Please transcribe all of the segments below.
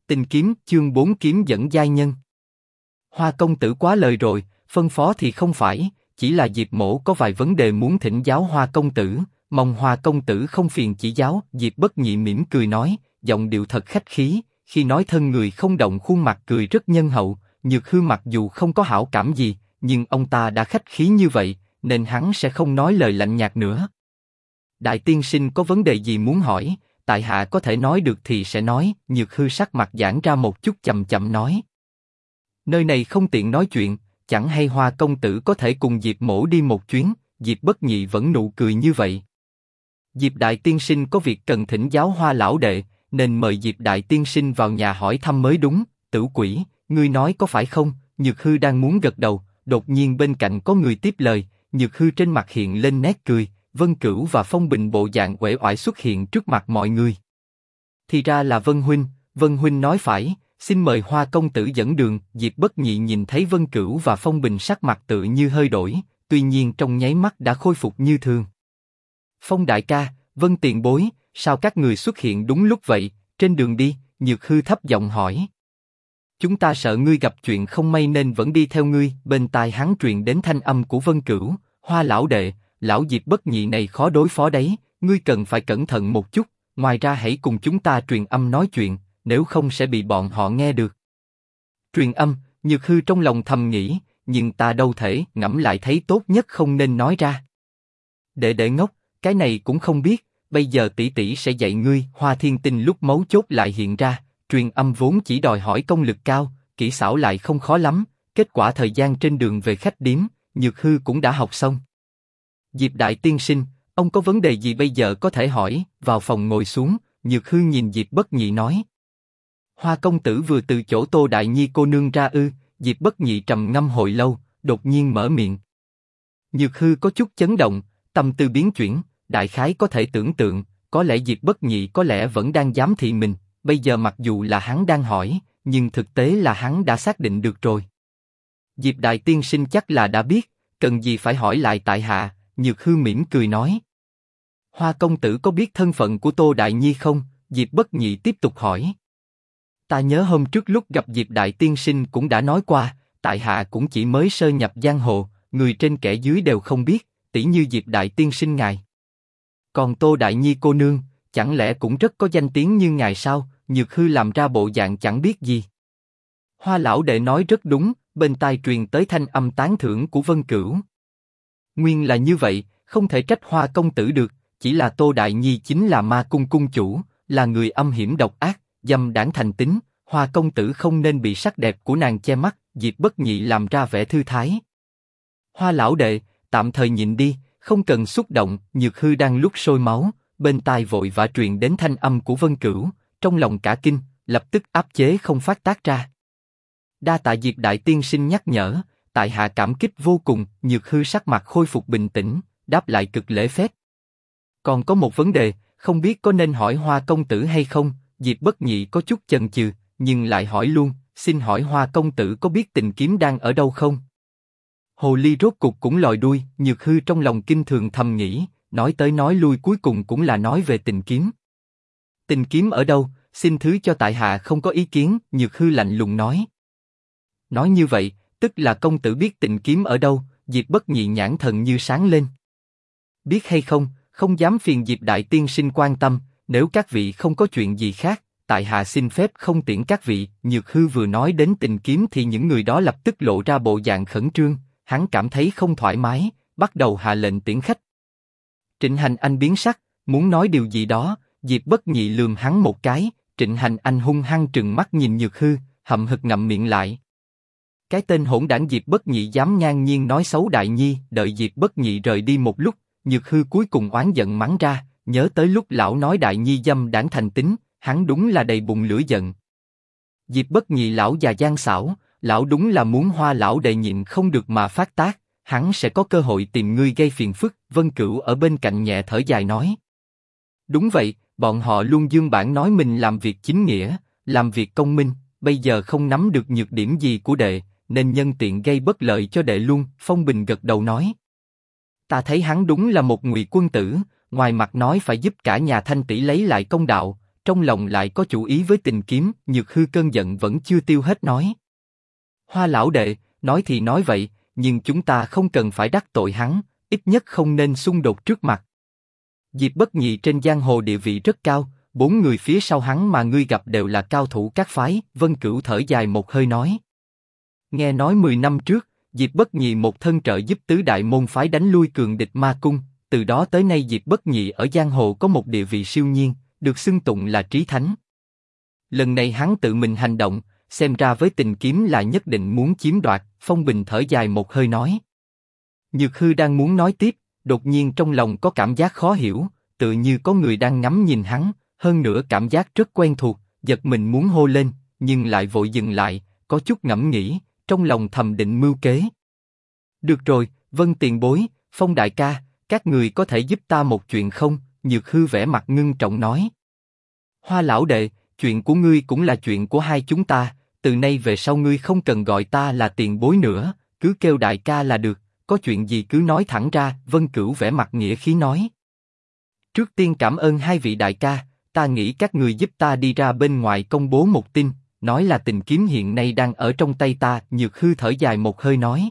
Tình kiếm chương 4 kiếm dẫn giai nhân. Hoa công tử quá lời rồi, phân phó thì không phải, chỉ là Diệp mỗ có vài vấn đề muốn thỉnh giáo Hoa công tử, mong Hoa công tử không phiền chỉ giáo. Diệp Bất Nhị mỉm cười nói, giọng điệu thật khách khí, khi nói thân người không động khuôn mặt cười rất nhân hậu. Nhược Hư mặc dù không có hảo cảm gì, nhưng ông ta đã khách khí như vậy, nên hắn sẽ không nói lời lạnh nhạt nữa. Đại tiên sinh có vấn đề gì muốn hỏi, tại hạ có thể nói được thì sẽ nói. Nhược Hư sắc mặt giãn ra một chút, chậm chậm nói. Nơi này không tiện nói chuyện, chẳng hay Hoa công tử có thể cùng Diệp mỗ đi một chuyến. Diệp Bất Nhị vẫn nụ cười như vậy. Diệp đại tiên sinh có việc cần thỉnh giáo Hoa lão đệ, nên mời Diệp đại tiên sinh vào nhà hỏi thăm mới đúng. Tử quỷ, ngươi nói có phải không? Nhược Hư đang muốn gật đầu, đột nhiên bên cạnh có người tiếp lời. Nhược Hư trên mặt hiện lên nét cười. Vân Cửu và Phong Bình bộ dạng uể oải xuất hiện trước mặt mọi người. Thì ra là Vân huynh. Vân huynh nói phải, xin mời Hoa công tử dẫn đường. Diệp Bất Nhị nhìn thấy Vân Cửu và Phong Bình sắc mặt tự như hơi đổi, tuy nhiên trong nháy mắt đã khôi phục như thường. Phong đại ca, Vân tiền bối, sao các người xuất hiện đúng lúc vậy? Trên đường đi, Nhược Hư thấp giọng hỏi. Chúng ta sợ ngươi gặp chuyện không may nên vẫn đi theo ngươi. Bên tai hắn truyền đến thanh âm của Vân Cửu, Hoa lão đệ, lão Diệp Bất Nhị này khó đối phó đấy, ngươi cần phải cẩn thận một chút. Ngoài ra hãy cùng chúng ta truyền âm nói chuyện, nếu không sẽ bị bọn họ nghe được. Truyền âm, Nhược Hư trong lòng thầm nghĩ, nhưng ta đâu thể, ngẫm lại thấy tốt nhất không nên nói ra. Đệ ngốc, cái này cũng không biết, bây giờ tỷ tỷ sẽ dạy ngươi. Hoa Thiên Tinh lúc mấu chốt lại hiện ra, truyền âm vốn chỉ đòi hỏi công lực cao, kỹ xảo lại không khó lắm, kết quả thời gian trên đường về khách điếm, Nhược Hư cũng đã học xong. Diệp đại tiên sinh, ông có vấn đề gì bây giờ có thể hỏi? Vào phòng ngồi xuống, Nhược Hư nhìn Diệp Bất Nhị nói. Hoa công tử vừa từ chỗ Tô Đại Nhi cô nương ra ư? Diệp Bất Nhị trầm ngâm hồi lâu, đột nhiên mở miệng. Nhược Hư có chút chấn động, tâm tư biến chuyển, đại khái có thể tưởng tượng, có lẽ Diệp Bất Nhị có lẽ vẫn đang giám thị mình. Bây giờ mặc dù là hắn đang hỏi, nhưng thực tế là hắn đã xác định được rồi. Diệp đại tiên sinh chắc là đã biết, cần gì phải hỏi lại tại hạ? Nhược Hư mỉm cười nói. Hoa công tử có biết thân phận của Tô Đại Nhi không? Diệp Bất Nhị tiếp tục hỏi. Ta nhớ hôm trước lúc gặp Diệp đại tiên sinh cũng đã nói qua, tại hạ cũng chỉ mới sơ nhập giang hồ, người trên kẻ dưới đều không biết, tỷ như Diệp đại tiên sinh ngài. Còn Tô Đại Nhi cô nương, chẳng lẽ cũng rất có danh tiếng như ngài sao? Nhược Hư làm ra bộ dạng chẳng biết gì. Hoa lão đệ nói rất đúng, bên tai truyền tới thanh âm tán thưởng của Vân Cửu. Nguyên là như vậy, không thể trách Hoa công tử được, chỉ là Tô Đại Nhi chính là ma cung cung chủ, là người âm hiểm độc ác, dâm đãng thành tính, Hoa công tử không nên bị sắc đẹp của nàng che mắt. Diệp Bất Nhị làm ra vẻ thư thái. Hoa lão đệ, tạm thời nhịn đi, không cần xúc động. Nhược Hư đang lúc sôi máu, bên tai vội vã truyền đến thanh âm của Vân Cửu, trong lòng cả kinh, lập tức áp chế không phát tác ra. Đa tạ Diệp đại tiên sinh nhắc nhở, tại hạ cảm kích vô cùng. Nhược Hư sắc mặt khôi phục bình tĩnh, đáp lại cực lễ phép. Còn có một vấn đề, không biết có nên hỏi Hoa công tử hay không? Diệp Bất Nhị có chút chần chừ, nhưng lại hỏi luôn, xin hỏi Hoa công tử có biết Tình kiếm đang ở đâu không? Hồ ly rốt cục cũng lòi đuôi. Nhược Hư trong lòng kinh thường thầm nghĩ, nói tới nói lui cuối cùng cũng là nói về Tình kiếm. Tình kiếm ở đâu? Xin thứ cho tại hạ không có ý kiến. Nhược Hư lạnh lùng nói. Nói như vậy, tức là công tử biết Tình kiếm ở đâu? Diệp Bất Nhị nhãn thần như sáng lên. Biết hay không, không dám phiền Diệp đại tiên sinh quan tâm, nếu các vị không có chuyện gì khác, tại hạ xin phép không tiễn các vị. Nhược Hư vừa nói đến Tình kiếm thì những người đó lập tức lộ ra bộ dạng khẩn trương, hắn cảm thấy không thoải mái, bắt đầu hạ lệnh tiễn khách. Trịnh Hành Anh biến sắc, muốn nói điều gì đó, Diệp Bất Nhị lườm hắn một cái. Trịnh Hành Anh hung hăng trừng mắt nhìn Nhược Hư, hậm hực ngậm miệng lại. Cái tên hỗn đản Diệp Bất Nhị dám ngang nhiên nói xấu Đại Nhi. Đợi Diệp Bất Nhị rời đi một lúc, Nhược Hư cuối cùng oán giận mắng ra, nhớ tới lúc lão nói Đại Nhi dâm đãng thành tính, hắn đúng là đầy bụng lửa giận. Diệp Bất Nhị lão già gian xảo, lão đúng là muốn Hoa lão đệ nhịn không được mà phát tác, hắn sẽ có cơ hội tìm ngươi gây phiền phức. Vân Cửu ở bên cạnh nhẹ thở dài nói. Đúng vậy, bọn họ luôn dương bản nói mình làm việc chính nghĩa, làm việc công minh, bây giờ không nắm được nhược điểm gì của đệ, nên nhân tiện gây bất lợi cho đệ luôn. Phong Bình gật đầu nói. Ta thấy hắn đúng là một ngụy quân tử, ngoài mặt nói phải giúp cả nhà Thanh tỷ lấy lại công đạo, trong lòng lại có chủ ý với Tình Kiếm. Nhược Hư cơn giận vẫn chưa tiêu hết nói: Hoa lão đệ, nói thì nói vậy, nhưng chúng ta không cần phải đắc tội hắn, ít nhất không nên xung đột trước mặt. Diệp Bất Nhị trên giang hồ địa vị rất cao, 4 người phía sau hắn mà ngươi gặp đều là cao thủ các phái. Vân Cửu thở dài một hơi nói: Nghe nói 10 năm trước, Diệp Bất Nhị một thân trợ giúp tứ đại môn phái đánh lui cường địch Ma Cung, từ đó tới nay Diệp Bất Nhị ở giang hồ có một địa vị siêu nhiên, được xưng tụng là trí thánh. Lần này hắn tự mình hành động, xem ra với Tình Kiếm là nhất định muốn chiếm đoạt. Phong Bình thở dài một hơi nói. Nhược Hư đang muốn nói tiếp, đột nhiên trong lòng có cảm giác khó hiểu, tự như có người đang ngắm nhìn hắn, hơn nữa cảm giác rất quen thuộc, giật mình muốn hô lên, nhưng lại vội dừng lại, có chút ngẫm nghĩ, trong lòng thầm định mưu kế. Được rồi, Vân tiền bối, Phong đại ca, các người có thể giúp ta một chuyện không? Nhược Hư vẻ mặt ngưng trọng nói. Hoa lão đệ, chuyện của ngươi cũng là chuyện của hai chúng ta, từ nay về sau ngươi không cần gọi ta là tiền bối nữa, cứ kêu đại ca là được, có chuyện gì cứ nói thẳng ra. Vân Cửu vẻ mặt nghĩa khí nói. Trước tiên cảm ơn hai vị đại ca, ta nghĩ các người giúp ta đi ra bên ngoài công bố một tin, nói là Tình Kiếm hiện nay đang ở trong tay ta. Nhược Hư thở dài một hơi nói.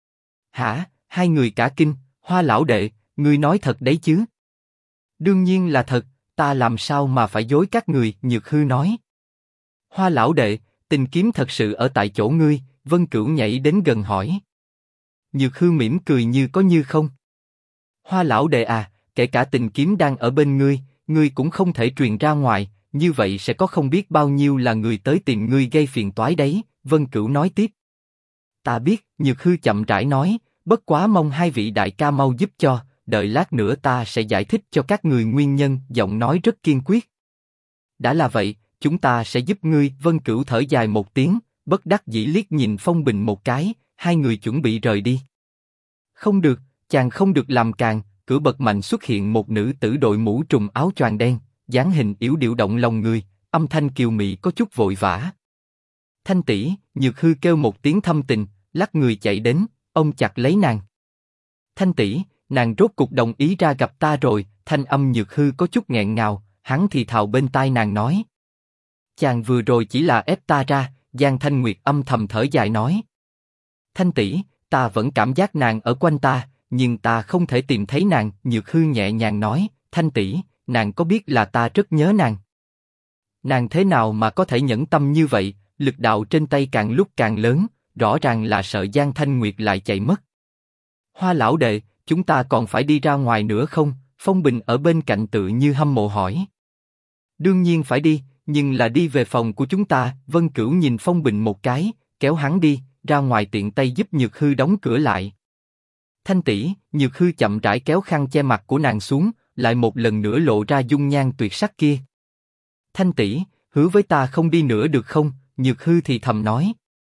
Hả? Hai người cả kinh. Hoa lão đệ, ngươi nói thật đấy chứ? Đương nhiên là thật, ta làm sao mà phải dối các người? Nhược Hư nói. Hoa lão đệ, Tình Kiếm thật sự ở tại chỗ ngươi? Vân Cửu nhảy đến gần hỏi. Nhược Hư mỉm cười như có như không. Hoa lão đệ à, kể cả Tình Kiếm đang ở bên ngươi, ngươi cũng không thể truyền ra ngoài, như vậy sẽ có không biết bao nhiêu là người tới tìm ngươi gây phiền toái đấy. Vân Cửu nói tiếp. Ta biết. Nhược Hư chậm rãi nói, bất quá mong hai vị đại ca mau giúp cho, đợi lát nữa ta sẽ giải thích cho các người nguyên nhân. Giọng nói rất kiên quyết. Đã là vậy, chúng ta sẽ giúp ngươi. Vân Cửu thở dài một tiếng, bất đắc dĩ liếc nhìn Phong Bình một cái, hai người chuẩn bị rời đi. Không được, chàng không được làm càn. Cửa bật mạnh xuất hiện một nữ tử đội mũ trùm áo choàng đen, dáng hình yếu điệu động lòng người, âm thanh kiều mị có chút vội vã. Thanh tỷ, Nhược Hư kêu một tiếng thâm tình, lắc người chạy đến, ôm chặt lấy nàng. Thanh tỷ, nàng rốt cục đồng ý ra gặp ta rồi. Thanh âm Nhược Hư có chút nghẹn ngào, hắn thì thào bên tai nàng nói. Chàng vừa rồi chỉ là ép ta ra. Giang Thanh Nguyệt âm thầm thở dài nói. Thanh tỷ, ta vẫn cảm giác nàng ở quanh ta, nhưng ta không thể tìm thấy nàng. Nhược Hư nhẹ nhàng nói. Thanh tỷ, nàng có biết là ta rất nhớ nàng? Nàng thế nào mà có thể nhẫn tâm như vậy? Lực đạo trên tay càng lúc càng lớn, rõ ràng là sợ Giang Thanh Nguyệt lại chạy mất. Hoa lão đệ, chúng ta còn phải đi ra ngoài nữa không? Phong Bình ở bên cạnh tự như hâm mộ hỏi. Đương nhiên phải đi, nhưng là đi về phòng của chúng ta. Vân Cửu nhìn Phong Bình một cái, kéo hắn đi, ra ngoài tiện tay giúp Nhược Hư đóng cửa lại. Thanh tỷ, Nhược Hư chậm rãi kéo khăn che mặt của nàng xuống, lại một lần nữa lộ ra dung nhan tuyệt sắc kia. Thanh tỷ, hứa với ta không đi nữa được không? Nhược Hư thì thầm nói.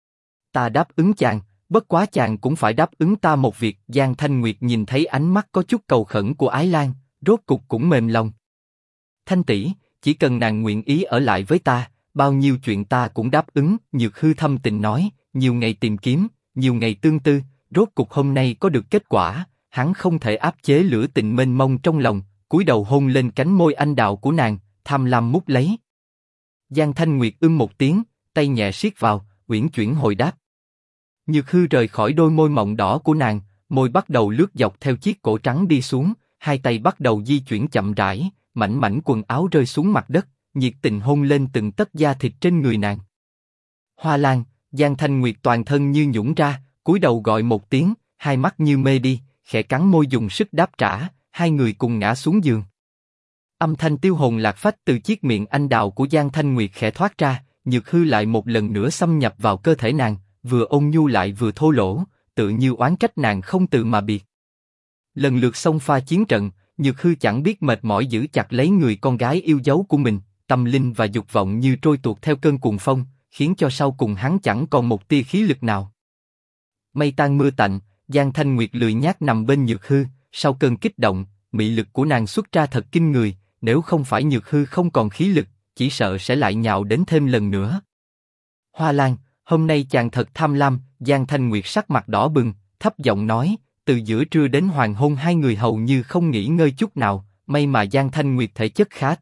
Ta đáp ứng chàng, bất quá chàng cũng phải đáp ứng ta một việc. Giang Thanh Nguyệt nhìn thấy ánh mắt có chút cầu khẩn của Ái Lan, rốt cục cũng mềm lòng. Thanh tỷ, chỉ cần nàng nguyện ý ở lại với ta, bao nhiêu chuyện ta cũng đáp ứng. Nhược Hư thâm tình nói. Nhiều ngày tìm kiếm, nhiều ngày tương tư, rốt cục hôm nay có được kết quả. Hắn không thể áp chế lửa tình mênh mông trong lòng, cúi đầu hôn lên cánh môi anh đào của nàng, tham lam mút lấy. Giang Thanh Nguyệt một tiếng, tay nhẹ siết vào, uyển chuyển hồi đáp. Nhược Hư rời khỏi đôi môi mọng đỏ của nàng, môi bắt đầu lướt dọc theo chiếc cổ trắng đi xuống, hai tay bắt đầu di chuyển chậm rãi, mảnh mảnh quần áo rơi xuống mặt đất, nhiệt tình hôn lên từng tấc da thịt trên người nàng. Hoa Lan. Giang Thanh Nguyệt toàn thân như nhũn ra, cúi đầu gọi một tiếng, hai mắt như mê đi, khẽ cắn môi dùng sức đáp trả, hai người cùng ngã xuống giường. Âm thanh tiêu hồn lạc phách từ chiếc miệng anh đào của Giang Thanh Nguyệt khẽ thoát ra, Nhược Hư lại một lần nữa xâm nhập vào cơ thể nàng, vừa ôn nhu lại vừa thô lỗ, tự như oán trách nàng không từ mà biệt. Lần lượt xông pha chiến trận, Nhược Hư chẳng biết mệt mỏi giữ chặt lấy người con gái yêu dấu của mình, tâm linh và dục vọng như trôi tuột theo cơn cuồng phong, khiến cho sau cùng hắn chẳng còn một tia khí lực nào. Mây tan mưa tạnh, Giang Thanh Nguyệt lười nhác nằm bên Nhược Hư, sau cơn kích động, mị lực của nàng xuất ra thật kinh người, nếu không phải Nhược Hư không còn khí lực, chỉ sợ sẽ lại nhào đến thêm lần nữa. Hoa Lan, hôm nay chàng thật tham lam. Giang Thanh Nguyệt sắc mặt đỏ bừng, thấp giọng nói. Từ giữa trưa đến hoàng hôn hai người hầu như không nghỉ ngơi chút nào, may mà Giang Thanh Nguyệt thể chất khá tốt,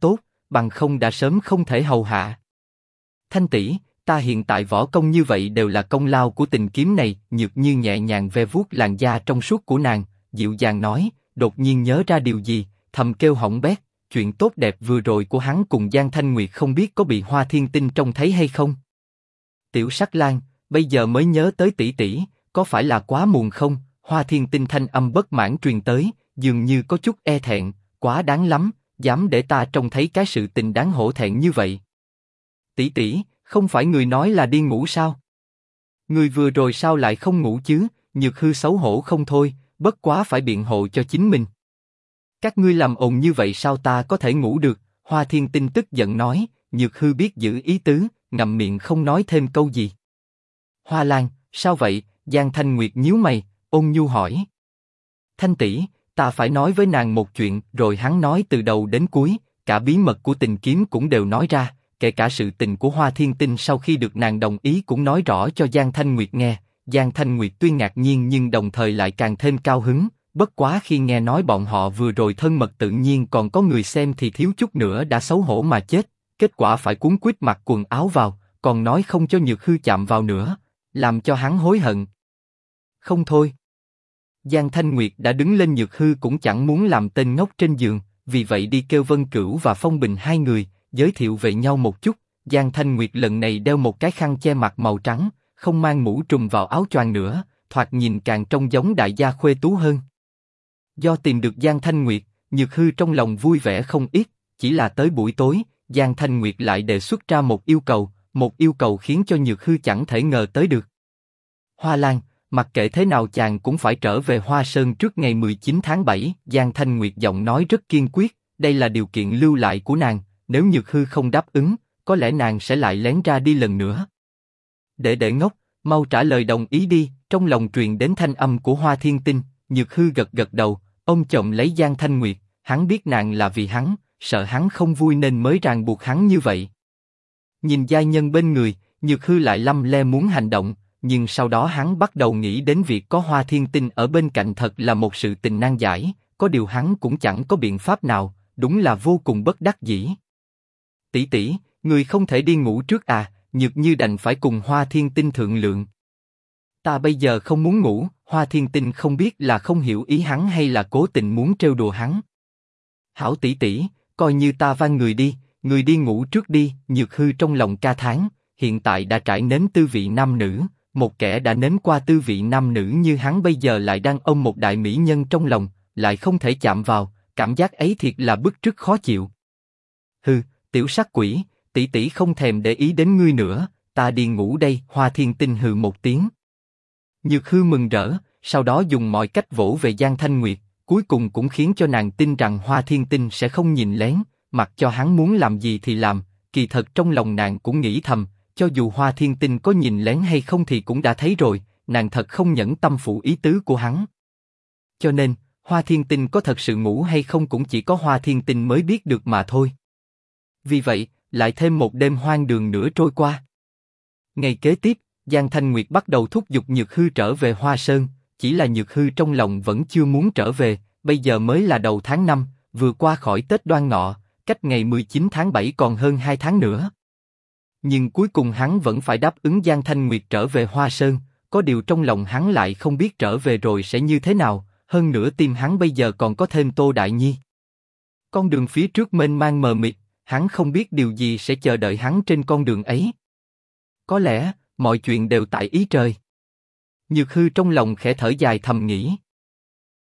bằng không đã sớm không thể hầu hạ. Thanh tỷ, ta hiện tại võ công như vậy đều là công lao của tình kiếm này. Nhược Như nhẹ nhàng ve vuốt làn da trong suốt của nàng, dịu dàng nói, đột nhiên nhớ ra điều gì, thầm kêu hỏng bét. Chuyện tốt đẹp vừa rồi của hắn cùng Giang Thanh Nguyệt không biết có bị Hoa Thiên Tinh trông thấy hay không? Tiểu Sắc Lang, bây giờ mới nhớ tới tỷ tỷ, có phải là quá muộn không? Hoa Thiên Tinh thanh âm bất mãn truyền tới, dường như có chút e thẹn, quá đáng lắm, dám để ta trông thấy cái sự tình đáng hổ thẹn như vậy. Tỷ tỷ, không phải người nói là đi ngủ sao? Người vừa rồi sao lại không ngủ chứ? Nhược Hư xấu hổ không thôi, bất quá phải biện hộ cho chính mình. Các ngươi làm ồn như vậy sao ta có thể ngủ được? Hoa Thiên Tinh tức giận nói. Nhược Hư biết giữ ý tứ, ngậm miệng không nói thêm câu gì. Hoa Lan, sao vậy? Giang Thanh Nguyệt nhíu mày, ôn nhu hỏi. Thanh tỷ, ta phải nói với nàng một chuyện. Rồi hắn nói từ đầu đến cuối, cả bí mật của tình kiếm cũng đều nói ra, kể cả sự tình của Hoa Thiên Tinh sau khi được nàng đồng ý cũng nói rõ cho Giang Thanh Nguyệt nghe. Giang Thanh Nguyệt tuy ngạc nhiên nhưng đồng thời lại càng thêm cao hứng. Bất quá khi nghe nói bọn họ vừa rồi thân mật tự nhiên còn có người xem thì thiếu chút nữa đã xấu hổ mà chết. Kết quả phải cuốn quýt mặc quần áo vào, còn nói không cho Nhược Hư chạm vào nữa, làm cho hắn hối hận. Không thôi. Giang Thanh Nguyệt đã đứng lên, Nhược Hư cũng chẳng muốn làm tên ngốc trên giường, vì vậy đi kêu Vân Cửu và Phong Bình hai người, giới thiệu về nhau một chút. Giang Thanh Nguyệt lần này đeo một cái khăn che mặt màu trắng, không mang mũ trùm vào áo choàng nữa, thoạt nhìn càng trông giống đại gia khuê tú hơn. Do tìm được Giang Thanh Nguyệt, Nhược Hư trong lòng vui vẻ không ít, chỉ là tới buổi tối, Giang Thanh Nguyệt lại đề xuất ra một yêu cầu khiến cho Nhược Hư chẳng thể ngờ tới được. Hoa Lan, mặc kệ thế nào chàng cũng phải trở về Hoa Sơn trước ngày 19 tháng 7, Giang Thanh Nguyệt giọng nói rất kiên quyết, đây là điều kiện lưu lại của nàng, nếu Nhược Hư không đáp ứng, có lẽ nàng sẽ lại lén ra đi lần nữa. Để ngốc, mau trả lời đồng ý đi. Trong lòng truyền đến thanh âm của Hoa Thiên Tinh. Nhược Hư gật gật đầu, ôm chộm lấy Giang Thanh Nguyệt, hắn biết nàng là vì hắn, sợ hắn không vui nên mới ràng buộc hắn như vậy. Nhìn giai nhân bên người, Nhược Hư lại lăm le muốn hành động, nhưng sau đó hắn bắt đầu nghĩ đến việc có Hoa Thiên Tinh ở bên cạnh thật là một sự tình nan giải, có điều hắn cũng chẳng có biện pháp nào, đúng là vô cùng bất đắc dĩ. Tỷ tỷ, người không thể đi ngủ trước à? Nhược Như đành phải cùng Hoa Thiên Tinh thương lượng. Ta bây giờ không muốn ngủ. Hoa Thiên Tinh không biết là không hiểu ý hắn hay là cố tình muốn trêu đùa hắn. Hảo tỷ tỷ, coi như ta van người đi ngủ trước đi. Nhược Hư trong lòng ca thán, hiện tại đã trải nếm tư vị nam nữ, một kẻ đã nếm qua tư vị nam nữ như hắn bây giờ lại đang ôm một đại mỹ nhân trong lòng, lại không thể chạm vào, cảm giác ấy thiệt là bức rứt khó chịu. Hừ, tiểu sắc quỷ, tỷ tỷ không thèm để ý đến ngươi nữa, ta đi ngủ đây. Hoa Thiên Tinh hừ một tiếng. Nhược Hư mừng rỡ, sau đó dùng mọi cách vỗ về Giang Thanh Nguyệt, cuối cùng cũng khiến cho nàng tin rằng Hoa Thiên Tinh sẽ không nhìn lén, mặc cho hắn muốn làm gì thì làm. Kỳ thật trong lòng nàng cũng nghĩ thầm, cho dù Hoa Thiên Tinh có nhìn lén hay không thì cũng đã thấy rồi, nàng thật không nhẫn tâm phụ ý tứ của hắn. Cho nên, Hoa Thiên Tinh có thật sự ngủ hay không cũng chỉ có Hoa Thiên Tinh mới biết được mà thôi. Vì vậy, lại thêm một đêm hoang đường nữa trôi qua. Ngày kế tiếp, Giang Thanh Nguyệt bắt đầu thúc giục Nhược Hư trở về Hoa Sơn, chỉ là Nhược Hư trong lòng vẫn chưa muốn trở về. Bây giờ mới là đầu tháng 5, vừa qua khỏi Tết Đoan Ngọ, cách ngày 19 tháng 7 còn hơn 2 tháng nữa. Nhưng cuối cùng hắn vẫn phải đáp ứng Giang Thanh Nguyệt trở về Hoa Sơn, có điều trong lòng hắn lại không biết trở về rồi sẽ như thế nào, hơn nữa tim hắn bây giờ còn có thêm Tô Đại Nhi. Con đường phía trước mênh mang mờ mịt, hắn không biết điều gì sẽ chờ đợi hắn trên con đường ấy. Có lẽ, mọi chuyện đều tại ý trời. Nhược Hư trong lòng khẽ thở dài thầm nghĩ.